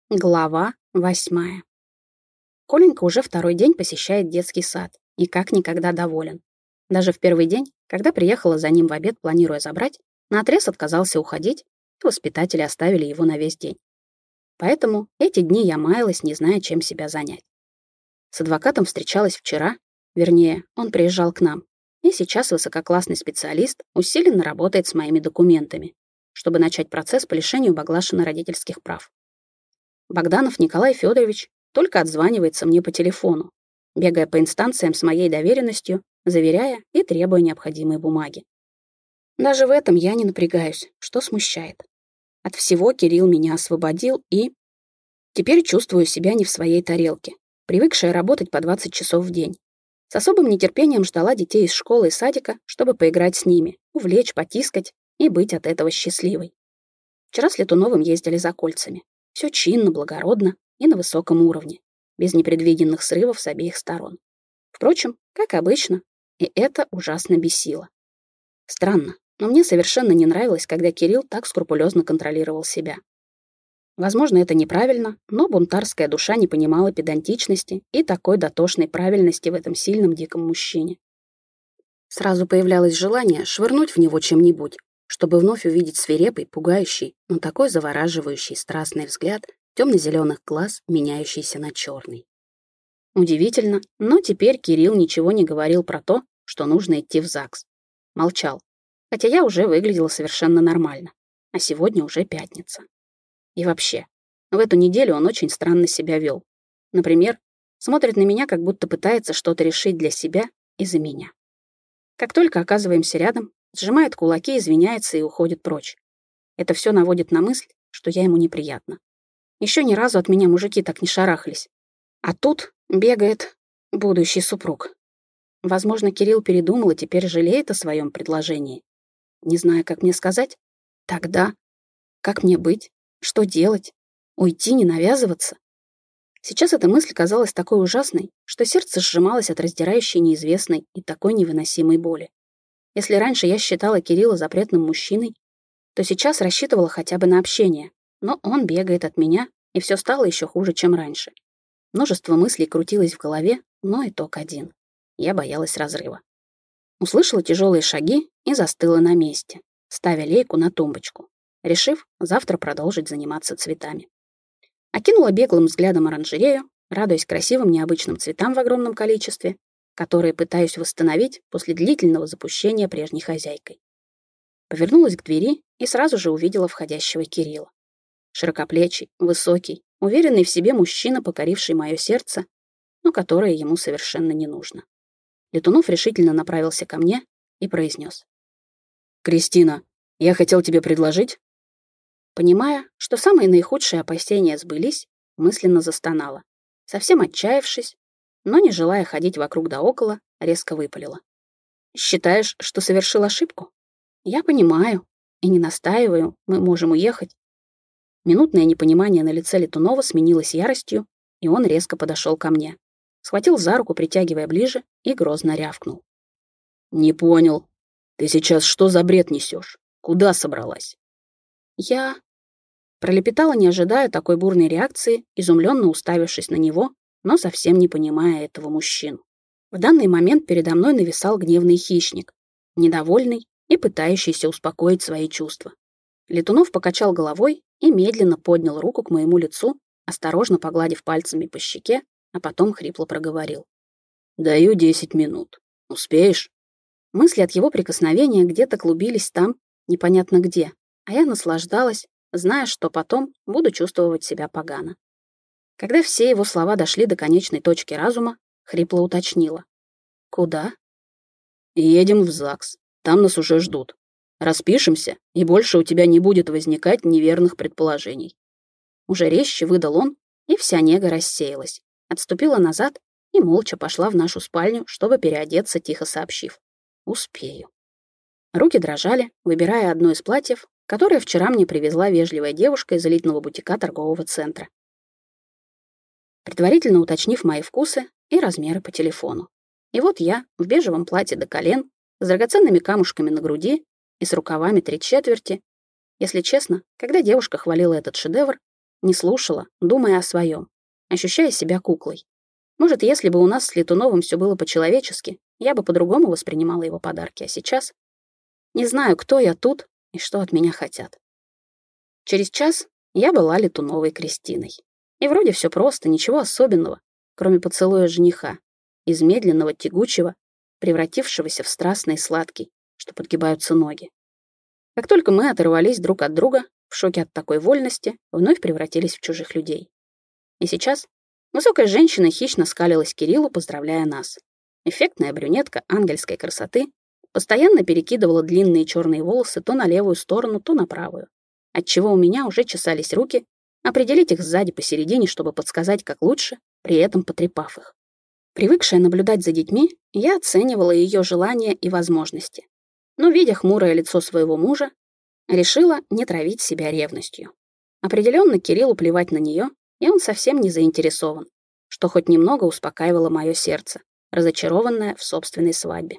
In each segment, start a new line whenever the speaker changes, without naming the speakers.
Глава 8. Коленька уже второй день посещает детский сад и как никогда доволен. Даже в первый день, когда приехала за ним в обед, планируя забрать, наотрез отказался уходить, и воспитатели оставили его на весь день. Поэтому эти дни я маялась, не зная, чем себя занять. С адвокатом встречалась вчера, вернее, он приезжал к нам, и сейчас высококлассный специалист усиленно работает с моими документами, чтобы начать процесс по лишению Баглашина родительских прав. Богданов Николай Федорович только отзванивается мне по телефону, бегая по инстанциям с моей доверенностью, заверяя и требуя необходимые бумаги. Даже в этом я не напрягаюсь, что смущает. От всего Кирилл меня освободил и... Теперь чувствую себя не в своей тарелке, привыкшая работать по 20 часов в день. С особым нетерпением ждала детей из школы и садика, чтобы поиграть с ними, увлечь, потискать и быть от этого счастливой. Вчера с Летуновым ездили за кольцами. Все чинно, благородно и на высоком уровне, без непредвиденных срывов с обеих сторон. Впрочем, как обычно, и это ужасно бесило. Странно, но мне совершенно не нравилось, когда Кирилл так скрупулезно контролировал себя. Возможно, это неправильно, но бунтарская душа не понимала педантичности и такой дотошной правильности в этом сильном диком мужчине. Сразу появлялось желание швырнуть в него чем-нибудь, чтобы вновь увидеть свирепый, пугающий, но такой завораживающий страстный взгляд темно-зеленых глаз, меняющийся на черный. Удивительно, но теперь Кирилл ничего не говорил про то, что нужно идти в ЗАГС. Молчал, хотя я уже выглядела совершенно нормально, а сегодня уже пятница. И вообще, в эту неделю он очень странно себя вел. Например, смотрит на меня, как будто пытается что-то решить для себя и за меня. Как только оказываемся рядом, сжимает кулаки, извиняется и уходит прочь. Это все наводит на мысль, что я ему неприятна. Еще ни разу от меня мужики так не шарахались. А тут бегает будущий супруг. Возможно, Кирилл передумал и теперь жалеет о своем предложении. Не знаю, как мне сказать. Тогда как мне быть? Что делать? Уйти, не навязываться? Сейчас эта мысль казалась такой ужасной, что сердце сжималось от раздирающей неизвестной и такой невыносимой боли. Если раньше я считала Кирилла запретным мужчиной, то сейчас рассчитывала хотя бы на общение. Но он бегает от меня, и все стало еще хуже, чем раньше. Множество мыслей крутилось в голове, но итог один. Я боялась разрыва. Услышала тяжелые шаги и застыла на месте, ставя лейку на тумбочку, решив завтра продолжить заниматься цветами. Окинула беглым взглядом оранжерею, радуясь красивым необычным цветам в огромном количестве, которые пытаюсь восстановить после длительного запущения прежней хозяйкой. Повернулась к двери и сразу же увидела входящего Кирилла. Широкоплечий, высокий, уверенный в себе мужчина, покоривший мое сердце, но которое ему совершенно не нужно. Летунов решительно направился ко мне и произнес: «Кристина, я хотел тебе предложить». Понимая, что самые наихудшие опасения сбылись, мысленно застонала. Совсем отчаявшись, но не желая ходить вокруг да около, резко выпалила: «Считаешь, что совершил ошибку? Я понимаю и не настаиваю, мы можем уехать». Минутное непонимание на лице Летунова сменилось яростью, и он резко подошел ко мне. Схватил за руку, притягивая ближе, и грозно рявкнул: «Не понял. Ты сейчас что за бред несешь? Куда собралась?» Я пролепетала, не ожидая такой бурной реакции, изумленно уставившись на него, но совсем не понимая этого мужчину. В данный момент передо мной нависал гневный хищник, недовольный и пытающийся успокоить свои чувства. Летунов покачал головой и медленно поднял руку к моему лицу, осторожно погладив пальцами по щеке, а потом хрипло проговорил: «Даю 10 минут. Успеешь?» Мысли от его прикосновения где-то клубились там, непонятно где, а я наслаждалась, зная, что потом буду чувствовать себя погано. Когда все его слова дошли до конечной точки разума, хрипло уточнила: «Куда?» «Едем в ЗАГС. Там нас уже ждут. Распишемся, и больше у тебя не будет возникать неверных предположений». Уже резче выдал он, и вся нега рассеялась. Отступила назад и молча пошла в нашу спальню, чтобы переодеться, тихо сообщив: «Успею». Руки дрожали, выбирая одно из платьев, которое вчера мне привезла вежливая девушка из элитного бутика торгового центра, предварительно уточнив мои вкусы и размеры по телефону. И вот я в бежевом платье до колен, с драгоценными камушками на груди и с рукавами 3/4. Если честно, когда девушка хвалила этот шедевр, не слушала, думая о своем, ощущая себя куклой. Может, если бы у нас с Летуновым все было по-человечески, я бы по-другому воспринимала его подарки, а сейчас не знаю, кто я тут и что от меня хотят. Через час я была Летуновой Кристиной. И вроде все просто, ничего особенного, кроме поцелуя жениха, из медленного, тягучего, превратившегося в страстный и сладкий, что подгибаются ноги. Как только мы оторвались друг от друга, в шоке от такой вольности, вновь превратились в чужих людей. И сейчас высокая женщина хищно скалилась Кириллу, поздравляя нас. Эффектная брюнетка ангельской красоты постоянно перекидывала длинные черные волосы то на левую сторону, то на правую, отчего у меня уже чесались руки определить их сзади посередине, чтобы подсказать, как лучше, при этом потрепав их. Привыкшая наблюдать за детьми, я оценивала ее желания и возможности. Но, видя хмурое лицо своего мужа, решила не травить себя ревностью. Определенно Кириллу плевать на нее, и он совсем не заинтересован, что хоть немного успокаивало мое сердце, разочарованное в собственной свадьбе.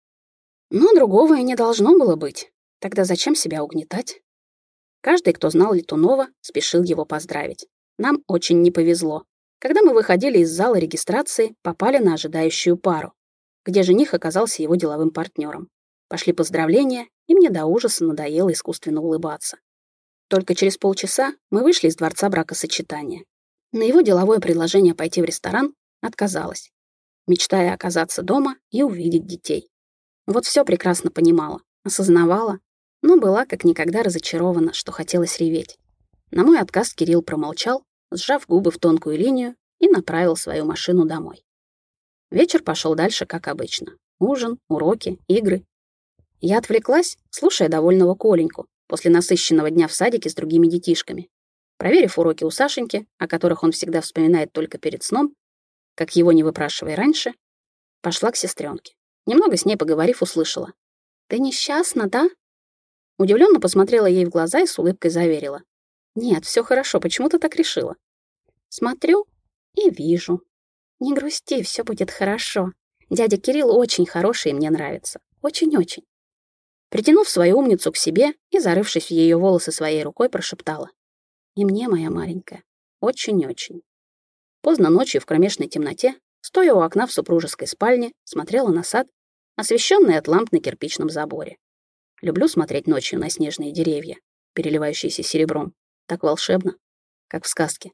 Но другого и не должно было быть. Тогда зачем себя угнетать? Каждый, кто знал Летунова, спешил его поздравить. Нам очень не повезло. Когда мы выходили из зала регистрации, попали на ожидающую пару, где жених оказался его деловым партнером. Пошли поздравления, и мне до ужаса надоело искусственно улыбаться. Только через полчаса мы вышли из дворца бракосочетания. На его деловое предложение пойти в ресторан отказалась, мечтая оказаться дома и увидеть детей. Вот все прекрасно понимала, осознавала, но была как никогда разочарована, что хотелось реветь. На мой отказ Кирилл промолчал, сжав губы в тонкую линию, и направил свою машину домой. Вечер пошел дальше, как обычно. Ужин, уроки, игры. Я отвлеклась, слушая довольного Коленьку, после насыщенного дня в садике с другими детишками. Проверив уроки у Сашеньки, о которых он всегда вспоминает только перед сном, как его не выпрашивая раньше, пошла к сестренке. Немного с ней поговорив, услышала: «Ты несчастна, да?» Удивленно посмотрела ей в глаза и с улыбкой заверила: «Нет, все хорошо, почему ты так решила?» «Смотрю и вижу. Не грусти, все будет хорошо. Дядя Кирилл очень хороший и мне нравится. Очень-очень». Притянув свою умницу к себе и зарывшись в ее волосы своей рукой, прошептала: «И мне, моя маленькая, очень-очень». Поздно ночью в кромешной темноте, стоя у окна в супружеской спальне, смотрела на сад, освещенный от ламп на кирпичном заборе. Люблю смотреть ночью на снежные деревья, переливающиеся серебром. Так волшебно, как в сказке.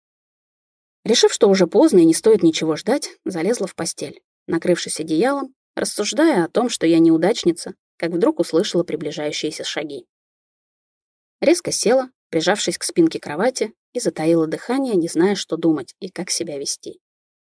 Решив, что уже поздно и не стоит ничего ждать, залезла в постель, накрывшись одеялом, рассуждая о том, что я неудачница, как вдруг услышала приближающиеся шаги. Резко села, прижавшись к спинке кровати, и затаила дыхание, не зная, что думать и как себя вести.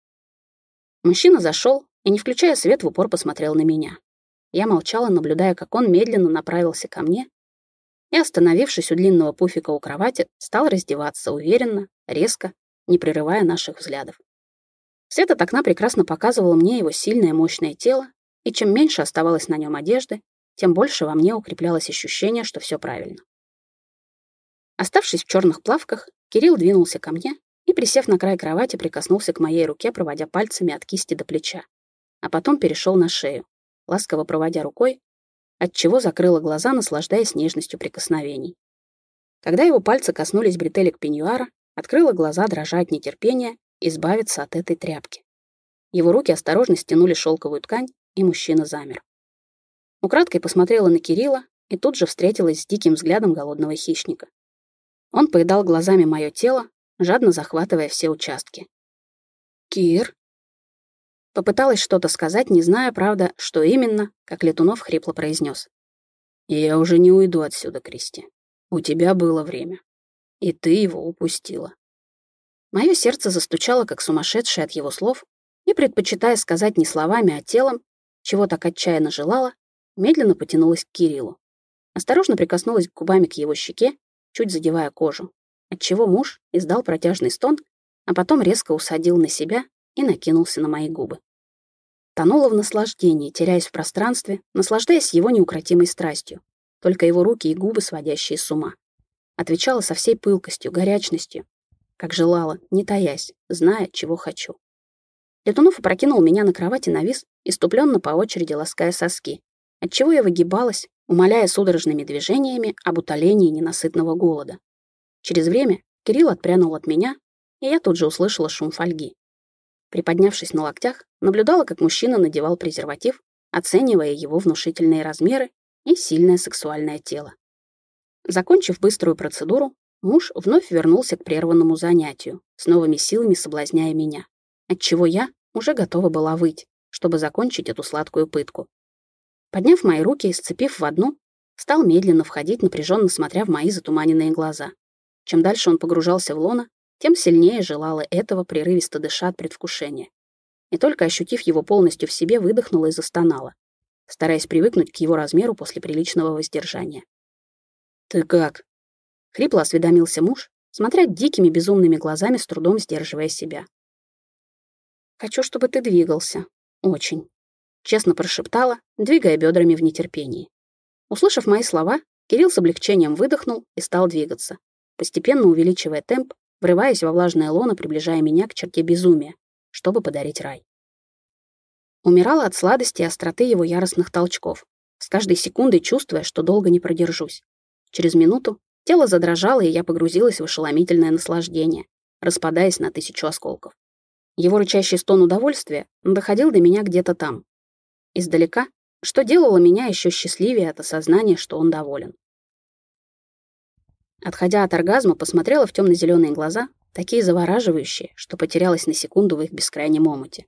Мужчина зашел и, не включая свет, в упор посмотрел на меня. Я молчала, наблюдая, как он медленно направился ко мне, и, остановившись у длинного пуфика у кровати, стал раздеваться уверенно, резко, не прерывая наших взглядов. Свет от окна прекрасно показывал мне его сильное, мощное тело, и чем меньше оставалось на нем одежды, тем больше во мне укреплялось ощущение, что все правильно. Оставшись в черных плавках, Кирилл двинулся ко мне и, присев на край кровати, прикоснулся к моей руке, проводя пальцами от кисти до плеча, а потом перешел на шею, ласково проводя рукой, отчего закрыла глаза, наслаждаясь нежностью прикосновений. Когда его пальцы коснулись бретелек пеньюара, открыла глаза, дрожа от нетерпения, избавиться от этой тряпки. Его руки осторожно стянули шелковую ткань, и мужчина замер. Украдкой посмотрела на Кирилла и тут же встретилась с диким взглядом голодного хищника. Он поедал глазами мое тело, жадно захватывая все участки. «Кир?» Попыталась что-то сказать, не зная, правда, что именно, как Летунов хрипло произнес: «Я уже не уйду отсюда, Кристи. У тебя было время, и ты его упустила». Мое сердце застучало, как сумасшедшее от его слов, и, предпочитая сказать не словами, а телом, чего так отчаянно желала, медленно потянулась к Кириллу. Осторожно прикоснулась губами к его щеке, чуть задевая кожу, отчего муж издал протяжный стон, а потом резко усадил на себя и накинулся на мои губы. Тонула в наслаждении, теряясь в пространстве, наслаждаясь его неукротимой страстью, только его руки и губы, сводящие с ума. Отвечала со всей пылкостью, горячностью, как желала, не таясь, зная, чего хочу. Летунов опрокинул меня на кровать и навис, иступленно по очереди лаская соски, отчего я выгибалась, умоляя судорожными движениями об утолении ненасытного голода. Через время Кирилл отпрянул от меня, и я тут же услышала шум фольги. Приподнявшись на локтях, наблюдала, как мужчина надевал презерватив, оценивая его внушительные размеры и сильное сексуальное тело. Закончив быструю процедуру, муж вновь вернулся к прерванному занятию, с новыми силами соблазняя меня, отчего я уже готова была выть, чтобы закончить эту сладкую пытку. Подняв мои руки и сцепив в одну, стал медленно входить, напряженно смотря в мои затуманенные глаза. Чем дальше он погружался в лоно, тем сильнее желала этого, прерывисто дыша от предвкушения. И только ощутив его полностью в себе, выдохнула и застонала, стараясь привыкнуть к его размеру после приличного воздержания. «Ты как?» — хрипло осведомился муж, смотря дикими безумными глазами, с трудом сдерживая себя. «Хочу, чтобы ты двигался. Очень», — честно прошептала, двигая бедрами в нетерпении. Услышав мои слова, Кирилл с облегчением выдохнул и стал двигаться, постепенно увеличивая темп, врываясь во влажное лоно, приближая меня к черте безумия, чтобы подарить рай. Умирала от сладости и остроты его яростных толчков, с каждой секундой чувствуя, что долго не продержусь. Через минуту тело задрожало, и я погрузилась в ошеломительное наслаждение, распадаясь на 1000 осколков. Его рычащий стон удовольствия доходил до меня где-то там, издалека, что делало меня еще счастливее от осознания, что он доволен. Отходя от оргазма, посмотрела в темно-зеленые глаза, такие завораживающие, что потерялась на секунду в их бескрайнем омуте.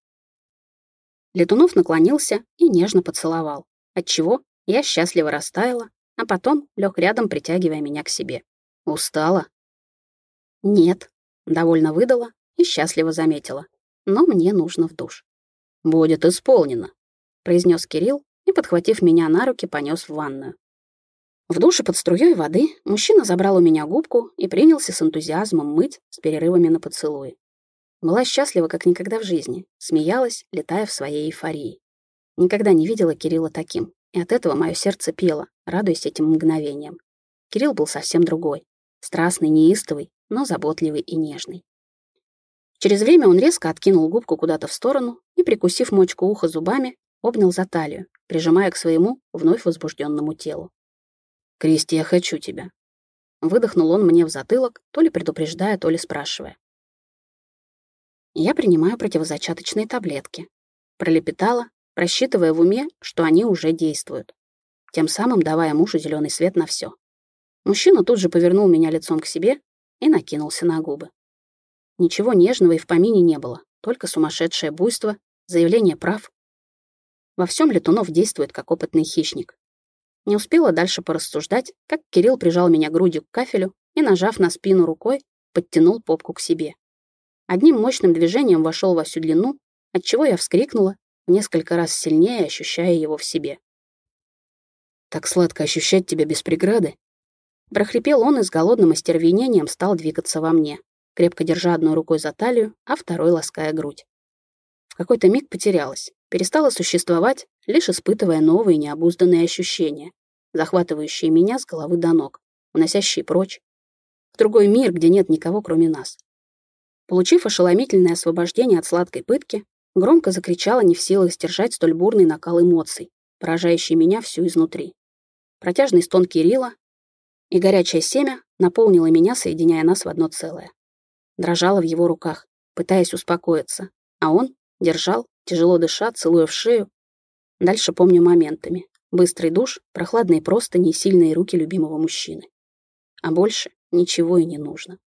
Летунов наклонился и нежно поцеловал, отчего я счастливо растаяла, а потом лег рядом, притягивая меня к себе. «Устала?» «Нет», — довольно выдала и счастливо заметила. «Но мне нужно в душ». «Будет исполнено», — произнес Кирилл и, подхватив меня на руки, понес в ванную. В душе под струей воды мужчина забрал у меня губку и принялся с энтузиазмом мыть с перерывами на поцелуи. Была счастлива, как никогда в жизни, смеялась, летая в своей эйфории. Никогда не видела Кирилла таким, и от этого мое сердце пело, радуясь этим мгновениям. Кирилл был совсем другой, страстный, неистовый, но заботливый и нежный. Через время он резко откинул губку куда-то в сторону и, прикусив мочку уха зубами, обнял за талию, прижимая к своему вновь возбужденному телу. «Кристи, я хочу тебя», — выдохнул он мне в затылок, то ли предупреждая, то ли спрашивая. «Я принимаю противозачаточные таблетки», — пролепетала, рассчитывая в уме, что они уже действуют, тем самым давая мужу зеленый свет на все. Мужчина тут же повернул меня лицом к себе и накинулся на губы. Ничего нежного и в помине не было, только сумасшедшее буйство, заявление прав. Во всем Летунов действует как опытный хищник. Не успела дальше порассуждать, как Кирилл прижал меня грудью к кафелю и, нажав на спину рукой, подтянул попку к себе. Одним мощным движением вошел во всю длину, отчего я вскрикнула, несколько раз сильнее ощущая его в себе. «Так сладко ощущать тебя без преграды!» Прохрипел он и с голодным остервенением стал двигаться во мне, крепко держа одной рукой за талию, а второй лаская грудь. В какой-то миг потерялась, перестала существовать, лишь испытывая новые необузданные ощущения, захватывающие меня с головы до ног, уносящие прочь, в другой мир, где нет никого, кроме нас. Получив ошеломительное освобождение от сладкой пытки, громко закричала, не в силах сдержать столь бурный накал эмоций, поражающий меня всю изнутри. Протяжный стон Кирилла и горячее семя наполнило меня, соединяя нас в одно целое. Дрожала в его руках, пытаясь успокоиться, а он держал, тяжело дыша, целуя в шею. Дальше помню моментами. Быстрый душ, прохладные простыни и сильные руки любимого мужчины. А больше ничего и не нужно.